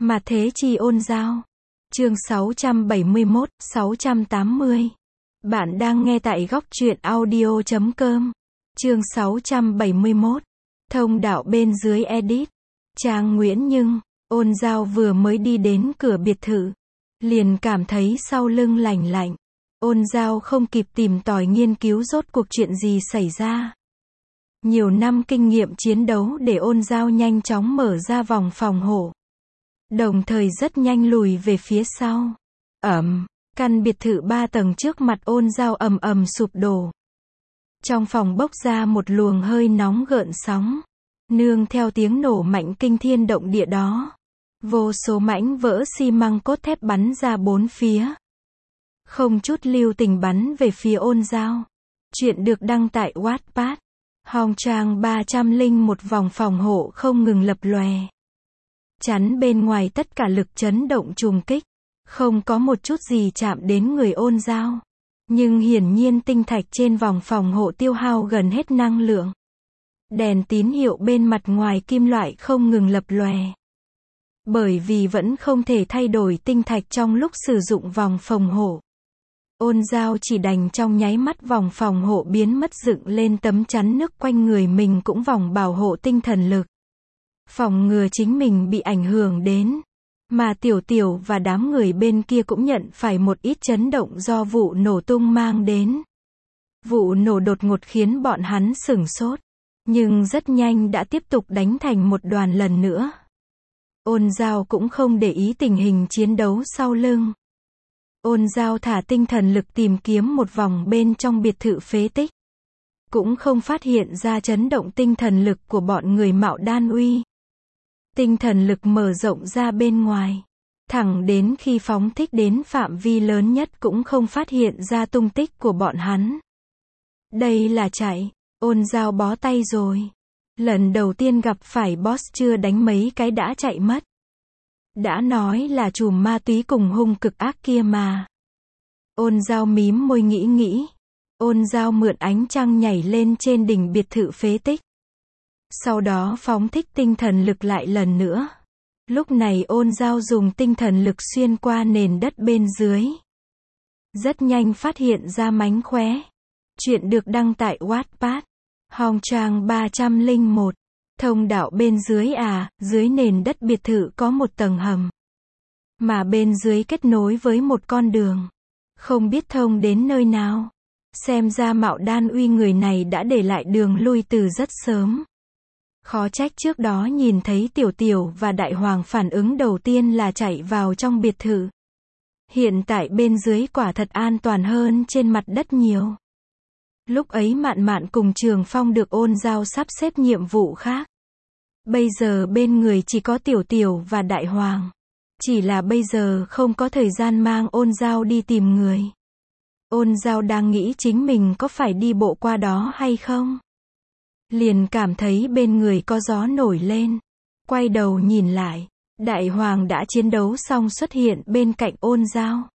Mà thế chi ôn giao. Chương 671, 680. Bạn đang nghe tại góc truyện audio.com. Chương 671. Thông đạo bên dưới edit. Trang Nguyễn Nhưng. Ôn giao vừa mới đi đến cửa biệt thự, liền cảm thấy sau lưng lạnh lạnh. Ôn giao không kịp tìm tòi nghiên cứu rốt cuộc chuyện gì xảy ra. Nhiều năm kinh nghiệm chiến đấu để ôn giao nhanh chóng mở ra vòng phòng hộ, đồng thời rất nhanh lùi về phía sau. Căn biệt thự 3 tầng trước mặt ôn giao ầm ầm sụp đổ. Trong phòng bốc ra một luồng hơi nóng gợn sóng, nương theo tiếng nổ mạnh kinh thiên động địa đó. Vô số mảnh vỡ xi măng cốt thép bắn ra bốn phía, không chút lưu tình bắn về phía ôn giao. Chuyện được đăng tại Wattpad. Hong trang 301 vòng phòng hộ không ngừng lập lòe, chắn bên ngoài tất cả lực chấn động trùng kích. Không có một chút gì chạm đến người ôn giao. Nhưng hiển nhiên tinh thạch trên vòng phòng hộ tiêu hao gần hết năng lượng. Đèn tín hiệu bên mặt ngoài kim loại không ngừng lập lòe. Bởi vì vẫn không thể thay đổi tinh thạch trong lúc sử dụng vòng phòng hộ, ôn giao chỉ đành trong nháy mắt vòng phòng hộ biến mất dựng lên tấm chắn nước quanh người mình cũng vòng bảo hộ tinh thần lực, phòng ngừa chính mình bị ảnh hưởng đến. Mà Tiểu Tiểu và đám người bên kia cũng nhận phải một ít chấn động do vụ nổ tung mang đến. Vụ nổ đột ngột khiến bọn hắn sửng sốt, nhưng rất nhanh đã tiếp tục đánh thành một đoàn lần nữa. Ôn giao cũng không để ý tình hình chiến đấu sau lưng. Ôn giao thả tinh thần lực tìm kiếm một vòng bên trong biệt thự phế tích, cũng không phát hiện ra chấn động tinh thần lực của bọn người Mạo Đan Uy. Tinh thần lực mở rộng ra bên ngoài, thẳng đến khi phóng thích đến phạm vi lớn nhất cũng không phát hiện ra tung tích của bọn hắn. Đây là chạy, ôn giao bó tay rồi. Lần đầu tiên gặp phải boss chưa đánh mấy cái đã chạy mất. Đã nói là trùm ma túy cùng hung cực ác kia mà. Ôn giao mím môi nghĩ. Ôn giao mượn ánh trăng nhảy lên trên đỉnh biệt thự phế tích, sau đó phóng thích tinh thần lực lại lần nữa. Lúc này ôn giao dùng tinh thần lực xuyên qua nền đất bên dưới, rất nhanh phát hiện ra mánh khóe. Chuyện được đăng tại Wattpad. Hong trang 301. Thông đạo bên dưới dưới nền đất biệt thự có một tầng hầm, mà bên dưới kết nối với một con đường, không biết thông đến nơi nào. Xem ra Mạo Đan Uy người này đã để lại đường lui từ rất sớm. Khó trách trước đó nhìn thấy Tiểu Tiểu và Đại Hoàng phản ứng đầu tiên là chạy vào trong biệt thự. Hiện tại bên dưới quả thật an toàn hơn trên mặt đất nhiều. Lúc ấy Mạn Mạn cùng Trường Phong được ôn giao sắp xếp nhiệm vụ khác. Bây giờ bên người chỉ có Tiểu Tiểu và Đại Hoàng. Chỉ là bây giờ không có thời gian mang ôn giao đi tìm người. Ôn giao đang nghĩ chính mình có phải đi bộ qua đó hay không. Liền cảm thấy bên người có gió nổi lên. Quay đầu nhìn lại, Đại Hoàng đã chiến đấu xong xuất hiện bên cạnh ôn giao.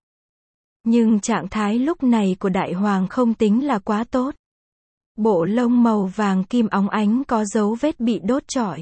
Nhưng trạng thái lúc này của Đại Hoàng không tính là quá tốt. Bộ lông màu vàng kim óng ánh có dấu vết bị đốt trọi.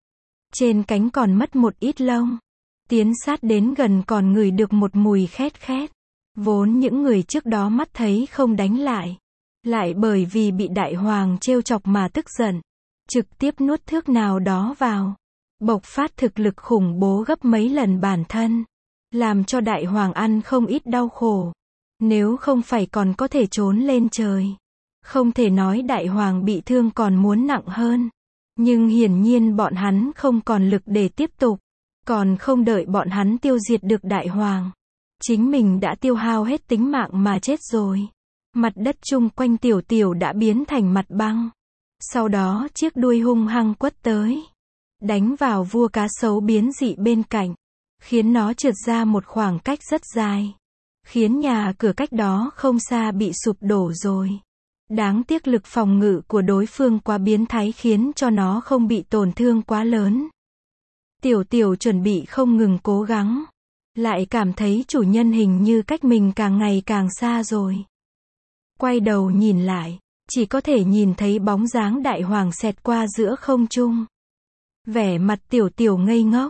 Trên cánh còn mất một ít lông. Tiến sát đến gần còn ngửi được một mùi khét khét. Vốn những người trước đó mắt thấy không đánh lại, lại bởi vì bị Đại Hoàng trêu chọc mà tức giận, trực tiếp nuốt thước nào đó vào, bộc phát thực lực khủng bố gấp mấy lần bản thân, làm cho Đại Hoàng ăn không ít đau khổ. Nếu không phải còn có thể trốn lên trời, không thể nói Đại Hoàng bị thương còn muốn nặng hơn. Nhưng hiển nhiên bọn hắn không còn lực để tiếp tục, còn không đợi bọn hắn tiêu diệt được Đại Hoàng, chính mình đã tiêu hao hết tính mạng mà chết rồi. Mặt đất chung quanh Tiểu Tiểu đã biến thành mặt băng. Sau đó chiếc đuôi hung hăng quất tới, đánh vào vua cá sấu biến dị bên cạnh, khiến nó trượt ra một khoảng cách rất dài, khiến nhà cửa cách đó không xa bị sụp đổ rồi. Đáng tiếc lực phòng ngự của đối phương quá biến thái khiến cho nó không bị tổn thương quá lớn. Tiểu Tiểu chuẩn bị không ngừng cố gắng, lại cảm thấy chủ nhân hình như cách mình càng ngày càng xa rồi. Quay đầu nhìn lại, chỉ có thể nhìn thấy bóng dáng Đại Hoàng xẹt qua giữa không trung. Vẻ mặt Tiểu Tiểu ngây ngốc,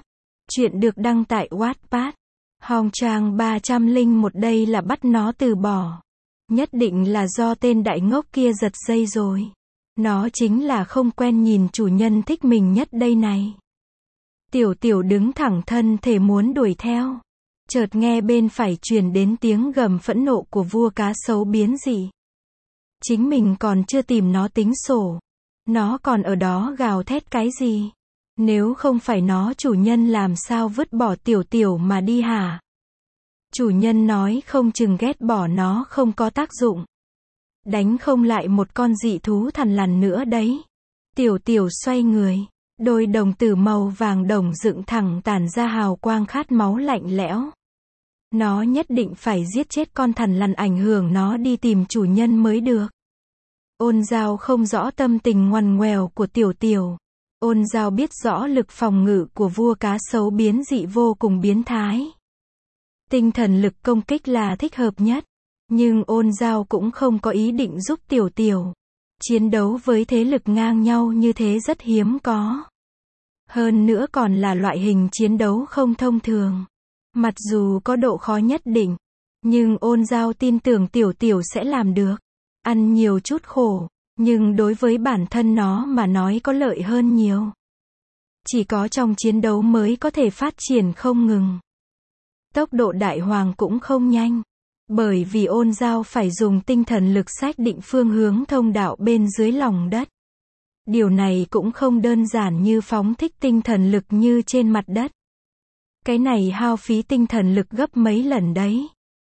Chuyện được đăng tại Wattpad. Hong trang 301 đây là bắt nó từ bỏ. Nhất định là do tên đại ngốc kia giật dây rồi. Nó chính là không quen nhìn chủ nhân thích mình nhất đây này. Tiểu tiểu đứng thẳng thân thể muốn đuổi theo. Chợt nghe bên phải truyền đến tiếng gầm phẫn nộ của vua cá sấu biến dị. Chính mình còn chưa tìm nó tính sổ. Nó còn ở đó gào thét cái gì? Nếu không phải nó chủ nhân làm sao vứt bỏ tiểu tiểu mà đi hả? Chủ nhân nói không chừng ghét bỏ nó không có tác dụng. Đánh không lại một con dị thú thằn lằn nữa đấy. Tiểu tiểu xoay người. Đôi đồng tử màu vàng đồng dựng thẳng tản ra hào quang khát máu lạnh lẽo. Nó nhất định phải giết chết con thằn lằn ảnh hưởng nó đi tìm chủ nhân mới được. Ôn Giao không rõ tâm tình ngoằn ngoèo của tiểu tiểu. Ôn Giao biết rõ lực phòng ngự của vua cá sấu biến dị vô cùng biến thái. Tinh thần lực công kích là thích hợp nhất. Nhưng Ôn Giao cũng không có ý định giúp tiểu tiểu. Chiến đấu với thế lực ngang nhau như thế rất hiếm có. Hơn nữa còn là loại hình chiến đấu không thông thường. Mặc dù có độ khó nhất định, nhưng Ôn Giao tin tưởng tiểu tiểu sẽ làm được. Ăn nhiều chút khổ, nhưng đối với bản thân nó mà nói có lợi hơn nhiều. Chỉ có trong chiến đấu mới có thể phát triển không ngừng. Tốc độ đại hoàng cũng không nhanh. Bởi vì Ôn Giao phải dùng tinh thần lực xác định phương hướng thông đạo bên dưới lòng đất. Điều này cũng không đơn giản như phóng thích tinh thần lực như trên mặt đất. Cái này hao phí tinh thần lực gấp mấy lần đấy.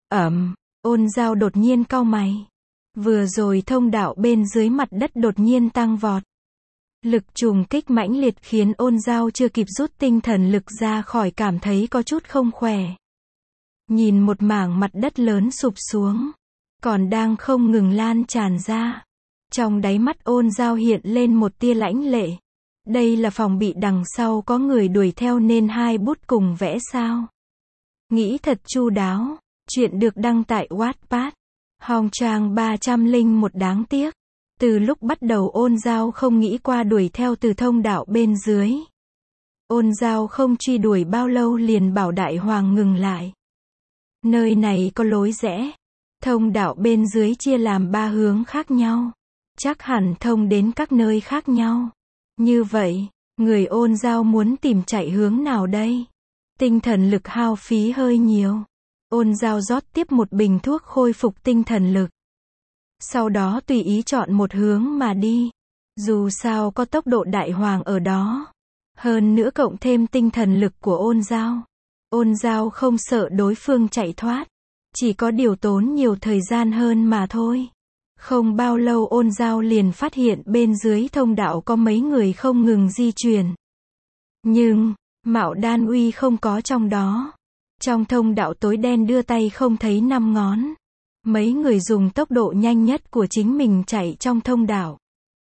Ôn Giao đột nhiên cau mày. Vừa rồi thông đạo bên dưới mặt đất đột nhiên tăng vọt. Lực trùng kích mãnh liệt khiến Ôn Giao chưa kịp rút tinh thần lực ra khỏi cảm thấy có chút không khỏe. Nhìn một mảng mặt đất lớn sụp xuống. Còn đang không ngừng lan tràn ra. Trong đáy mắt Ôn Giao hiện lên một tia lãnh lệ. Đây là phòng bị đằng sau có người đuổi theo nên hai bút cùng vẽ sao? Nghĩ thật chu đáo. Chuyện được đăng tại Wattpad. Hong trang 301 đáng tiếc. Từ lúc bắt đầu Ôn Giao không nghĩ qua đuổi theo từ thông đạo bên dưới. Ôn Giao không truy đuổi bao lâu liền bảo đại hoàng ngừng lại. Nơi này có lối rẽ. Thông đạo bên dưới chia làm 3 hướng khác nhau. Chắc hẳn thông đến các nơi khác nhau. Như vậy, người Ôn Giao muốn tìm chạy hướng nào đây? Tinh thần lực hao phí hơi nhiều. Ôn Giao rót tiếp một bình thuốc khôi phục tinh thần lực. Sau đó tùy ý chọn một hướng mà đi. Dù sao có tốc độ đại hoàng ở đó. Hơn nữa cộng thêm tinh thần lực của Ôn Giao. Ôn Giao không sợ đối phương chạy thoát. Chỉ có điều tốn nhiều thời gian hơn mà thôi. Không bao lâu Ôn Giao liền phát hiện bên dưới thông đạo có mấy người không ngừng di chuyển. Nhưng, Mạo Đan Uy không có trong đó. Trong thông đạo tối đen đưa tay không thấy 5 ngón. Mấy người dùng tốc độ nhanh nhất của chính mình chạy trong thông đạo.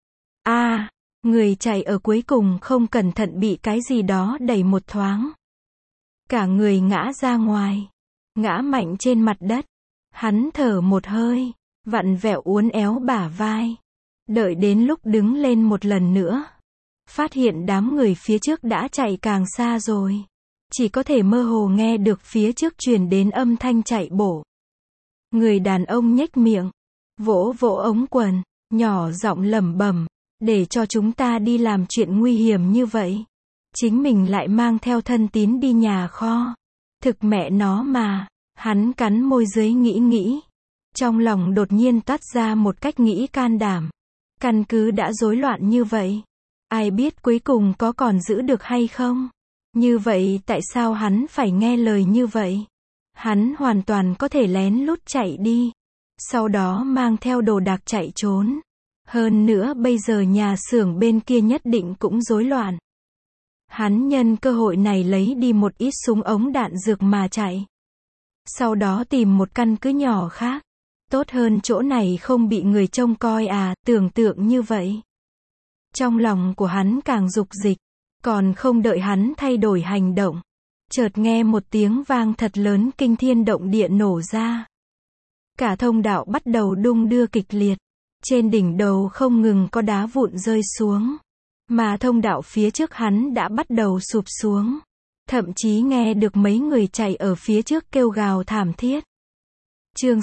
Người chạy ở cuối cùng không cẩn thận bị cái gì đó đẩy một thoáng. Cả người ngã ra ngoài. Ngã mạnh trên mặt đất. Hắn thở một hơi. Vặn vẹo uốn éo bả vai. Đợi đến lúc đứng lên một lần nữa. Phát hiện đám người phía trước đã chạy càng xa rồi. Chỉ có thể mơ hồ nghe được phía trước truyền đến âm thanh chạy bổ. Người đàn ông nhếch miệng. Vỗ vỗ ống quần. Nhỏ giọng lẩm bẩm. Để cho chúng ta đi làm chuyện nguy hiểm như vậy. Chính mình lại mang theo thân tín đi nhà kho. Thực mẹ nó mà. Hắn cắn môi dưới nghĩ. Trong lòng đột nhiên toát ra một cách nghĩ can đảm. Căn cứ đã rối loạn như vậy. Ai biết cuối cùng có còn giữ được hay không? Như vậy tại sao hắn phải nghe lời như vậy? Hắn hoàn toàn có thể lén lút chạy đi. Sau đó mang theo đồ đạc chạy trốn. Hơn nữa bây giờ nhà xưởng bên kia nhất định cũng rối loạn. Hắn nhân cơ hội này lấy đi một ít súng ống đạn dược mà chạy. Sau đó tìm một căn cứ nhỏ khác. Tốt hơn chỗ này không bị người trông coi tưởng tượng như vậy. Trong lòng của hắn càng dục dịch. Còn không đợi hắn thay đổi hành động. Chợt nghe một tiếng vang thật lớn kinh thiên động địa nổ ra. Cả thông đạo bắt đầu đung đưa kịch liệt. Trên đỉnh đầu không ngừng có đá vụn rơi xuống. Mà thông đạo phía trước hắn đã bắt đầu sụp xuống. Thậm chí nghe được mấy người chạy ở phía trước kêu gào thảm thiết. Chương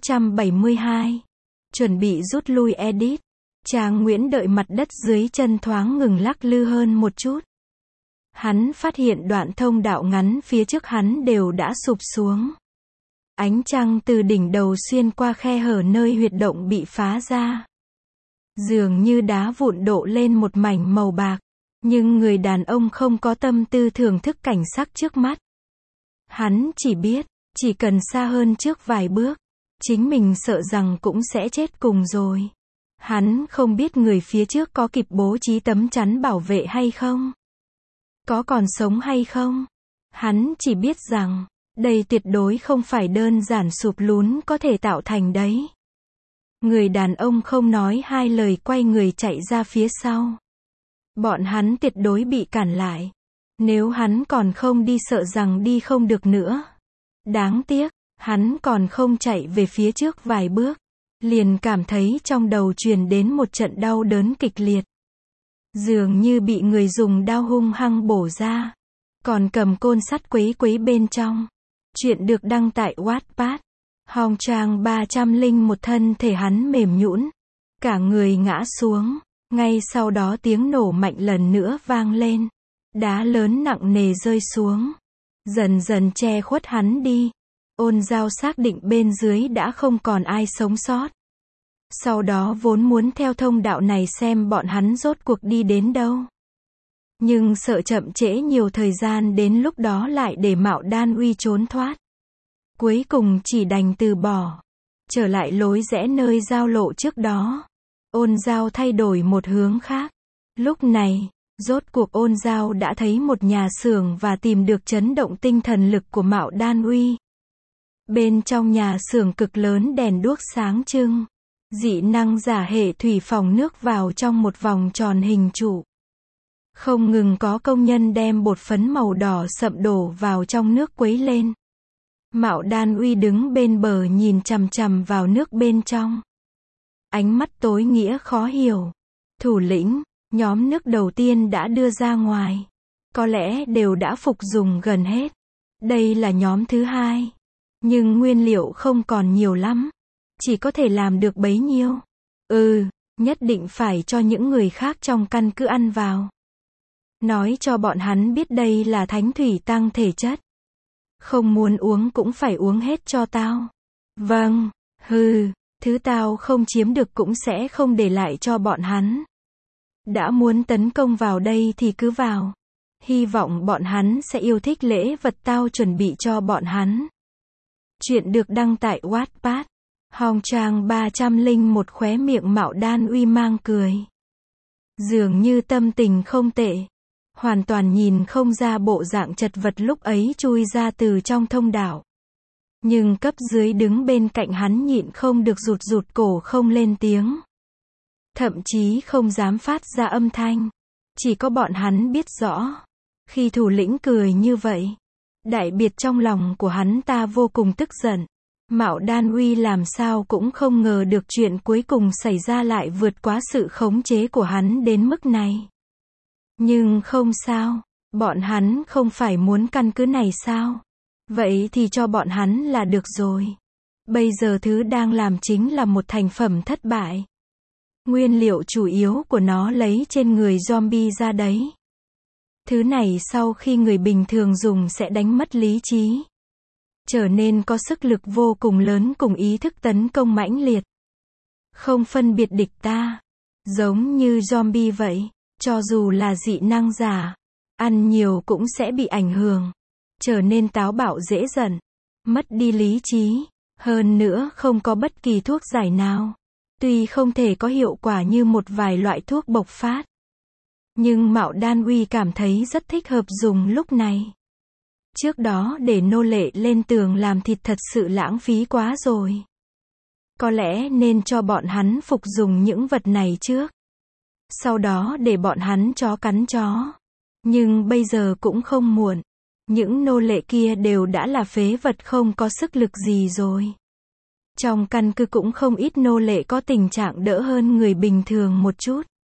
672. Chuẩn bị rút lui edit. Trang Nguyễn đợi mặt đất dưới chân thoáng ngừng lắc lư hơn một chút. Hắn phát hiện đoạn thông đạo ngắn phía trước hắn đều đã sụp xuống. Ánh trăng từ đỉnh đầu xuyên qua khe hở nơi huyệt động bị phá ra. Dường như đá vụn đổ lên một mảnh màu bạc. Nhưng người đàn ông không có tâm tư thưởng thức cảnh sắc trước mắt. Hắn chỉ biết, chỉ cần xa hơn trước vài bước, chính mình sợ rằng cũng sẽ chết cùng rồi. Hắn không biết người phía trước có kịp bố trí tấm chắn bảo vệ hay không. Có còn sống hay không. Hắn chỉ biết rằng, đây tuyệt đối không phải đơn giản sụp lún có thể tạo thành đấy. Người đàn ông không nói hai lời quay người chạy ra phía sau. Bọn hắn tuyệt đối bị cản lại. Nếu hắn còn không đi sợ rằng đi không được nữa. Đáng tiếc, hắn còn không chạy về phía trước vài bước. Liền cảm thấy trong đầu truyền đến một trận đau đớn kịch liệt. Dường như bị người dùng đao hung hăng bổ ra. Còn cầm côn sắt quấy quấy bên trong. Chuyện được đăng tại Wattpad. Hong Trang 301 thân thể hắn mềm nhũn. Cả người ngã xuống. Ngay sau đó tiếng nổ mạnh lần nữa vang lên. Đá lớn nặng nề rơi xuống. Dần dần che khuất hắn đi. Ôn Giao xác định bên dưới đã không còn ai sống sót. Sau đó vốn muốn theo thông đạo này xem bọn hắn rốt cuộc đi đến đâu. Nhưng sợ chậm trễ nhiều thời gian đến lúc đó lại để Mạo Đan Uy trốn thoát. Cuối cùng chỉ đành từ bỏ. Trở lại lối rẽ nơi giao lộ trước đó. Ôn Giao thay đổi một hướng khác. Lúc này, rốt cuộc Ôn Giao đã thấy một nhà xưởng và tìm được chấn động tinh thần lực của Mạo Đan Uy. Bên trong nhà xưởng cực lớn đèn đuốc sáng trưng. Dị năng giả hệ thủy phòng nước vào trong một vòng tròn hình trụ. Không ngừng có công nhân đem bột phấn màu đỏ sậm đổ vào trong nước quấy lên. Mạo Đan Uy đứng bên bờ nhìn chằm chằm vào nước bên trong. Ánh mắt tối nghĩa khó hiểu. Thủ lĩnh, nhóm nước đầu tiên đã đưa ra ngoài. Có lẽ đều đã phục dùng gần hết. Đây là nhóm thứ hai. Nhưng nguyên liệu không còn nhiều lắm. Chỉ có thể làm được bấy nhiêu. Nhất định phải cho những người khác trong căn cứ ăn vào. Nói cho bọn hắn biết đây là thánh thủy tăng thể chất. Không muốn uống cũng phải uống hết cho tao. Vâng, thứ tao không chiếm được cũng sẽ không để lại cho bọn hắn. Đã muốn tấn công vào đây thì cứ vào. Hy vọng bọn hắn sẽ yêu thích lễ vật tao chuẩn bị cho bọn hắn. Chuyện được đăng tại Wattpad. Hong Trang 301 khóe miệng Mạo Đan Uy mang cười. Dường như tâm tình không tệ. Hoàn toàn nhìn không ra bộ dạng chật vật lúc ấy chui ra từ trong thông đạo. Nhưng cấp dưới đứng bên cạnh hắn nhịn không được rụt rụt cổ không lên tiếng. Thậm chí không dám phát ra âm thanh. Chỉ có bọn hắn biết rõ. Khi thủ lĩnh cười như vậy, đại biệt trong lòng của hắn ta vô cùng tức giận. Mạo Đan Uy làm sao cũng không ngờ được chuyện cuối cùng xảy ra lại vượt quá sự khống chế của hắn đến mức này. Nhưng không sao, bọn hắn không phải muốn căn cứ này sao? Vậy thì cho bọn hắn là được rồi. Bây giờ thứ đang làm chính là một thành phẩm thất bại. Nguyên liệu chủ yếu của nó lấy trên người zombie ra đấy. Thứ này sau khi người bình thường dùng sẽ đánh mất lý trí. Trở nên có sức lực vô cùng lớn cùng ý thức tấn công mãnh liệt. Không phân biệt địch ta. Giống như zombie vậy. Cho dù là dị năng giả. Ăn nhiều cũng sẽ bị ảnh hưởng. Trở nên táo bạo dễ giận. Mất đi lý trí. Hơn nữa không có bất kỳ thuốc giải nào. Tuy không thể có hiệu quả như một vài loại thuốc bộc phát. Nhưng Mạo Đan Uy cảm thấy rất thích hợp dùng lúc này. Trước đó để nô lệ lên tường làm thịt thật sự lãng phí quá rồi. Có lẽ nên cho bọn hắn phục dùng những vật này trước. Sau đó để bọn hắn chó cắn chó. Nhưng bây giờ cũng không muộn. Những nô lệ kia đều đã là phế vật không có sức lực gì rồi. Trong căn cứ cũng không ít nô lệ có tình trạng đỡ hơn người bình thường một chút.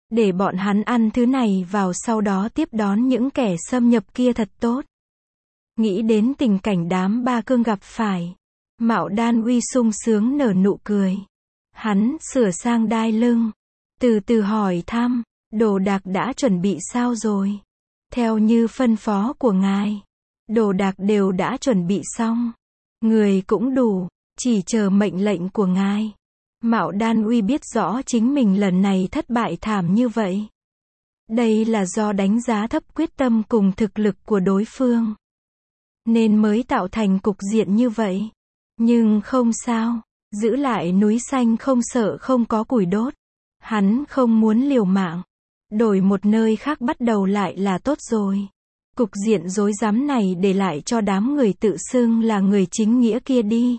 để bọn hắn ăn thứ này vào sau đó tiếp đón những kẻ xâm nhập kia thật tốt. Nghĩ đến tình cảnh đám Ba Cương gặp phải, Mạo Đan Uy sung sướng nở nụ cười. Hắn sửa sang đai lưng, từ từ hỏi thăm, đồ đạc đã chuẩn bị sao rồi? Theo như phân phó của ngài, đồ đạc đều đã chuẩn bị xong. Người cũng đủ, chỉ chờ mệnh lệnh của ngài. Mạo Đan Uy biết rõ chính mình lần này thất bại thảm như vậy. Đây là do đánh giá thấp quyết tâm cùng thực lực của đối phương, nên mới tạo thành cục diện như vậy. Nhưng không sao, giữ lại núi xanh không sợ không có củi đốt. Hắn không muốn liều mạng, đổi một nơi khác bắt đầu lại là tốt rồi. Cục diện rối rắm này để lại cho đám người tự xưng là người chính nghĩa kia đi.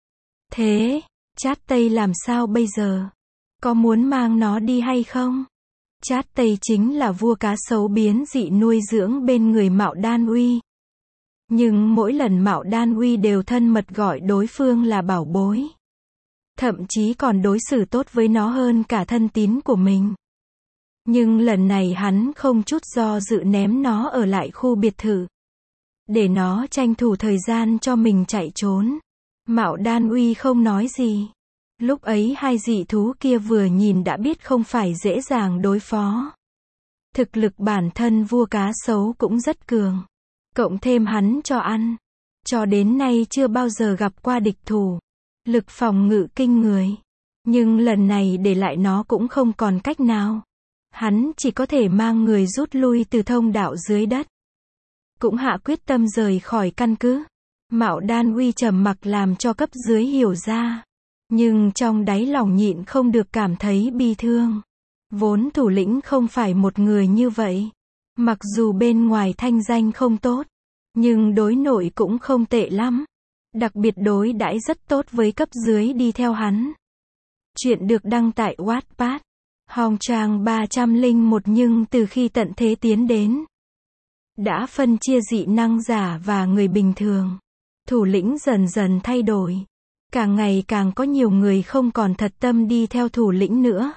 Thế, Chát Tây làm sao bây giờ? Có muốn mang nó đi hay không? Chát Tây chính là vua cá sấu biến dị nuôi dưỡng bên người Mạo Đan Uy. Nhưng mỗi lần Mạo Đan Uy đều thân mật gọi đối phương là bảo bối. Thậm chí còn đối xử tốt với nó hơn cả thân tín của mình. Nhưng lần này hắn không chút do dự ném nó ở lại khu biệt thự, để nó tranh thủ thời gian cho mình chạy trốn. Mạo Đan Uy không nói gì. Lúc ấy hai dị thú kia vừa nhìn đã biết không phải dễ dàng đối phó. Thực lực bản thân vua cá sấu cũng rất cường. Cộng thêm hắn cho ăn, cho đến nay chưa bao giờ gặp qua địch thủ. Lực phòng ngự kinh người. Nhưng lần này để lại nó cũng không còn cách nào. Hắn chỉ có thể mang người rút lui từ thông đạo dưới đất. Cũng hạ quyết tâm rời khỏi căn cứ. Mạo Đan Uy trầm mặc làm cho cấp dưới hiểu ra. Nhưng trong đáy lòng nhịn không được cảm thấy bi thương. Vốn thủ lĩnh không phải một người như vậy. Mặc dù bên ngoài thanh danh không tốt, nhưng đối nội cũng không tệ lắm. Đặc biệt đối đãi rất tốt với cấp dưới đi theo hắn. Chuyện được đăng tại Wattpad. Hong trang 301. Nhưng từ khi tận thế tiến đến, đã phân chia dị năng giả và người bình thường. Thủ lĩnh dần dần thay đổi. Càng ngày càng có nhiều người không còn thật tâm đi theo thủ lĩnh nữa.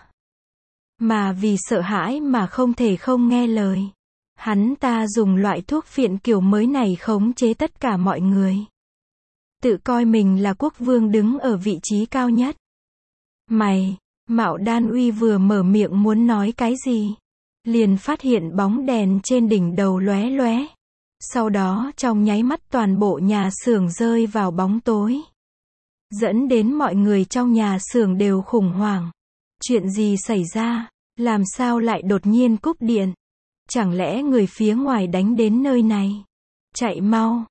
Mà vì sợ hãi mà không thể không nghe lời. Hắn ta dùng loại thuốc phiện kiểu mới này khống chế tất cả mọi người. Tự coi mình là quốc vương đứng ở vị trí cao nhất. Mày, Mạo Đan Uy vừa mở miệng muốn nói cái gì, liền phát hiện bóng đèn trên đỉnh đầu lóe lóe. Sau đó trong nháy mắt toàn bộ nhà xưởng rơi vào bóng tối. Dẫn đến mọi người trong nhà xưởng đều khủng hoảng. Chuyện gì xảy ra? Làm sao lại đột nhiên cúp điện? Chẳng lẽ người phía ngoài đánh đến nơi này? Chạy mau.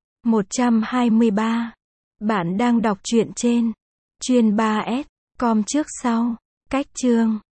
123. Bạn đang đọc truyện trên Chuyên 3S.com trước sau. Cách chương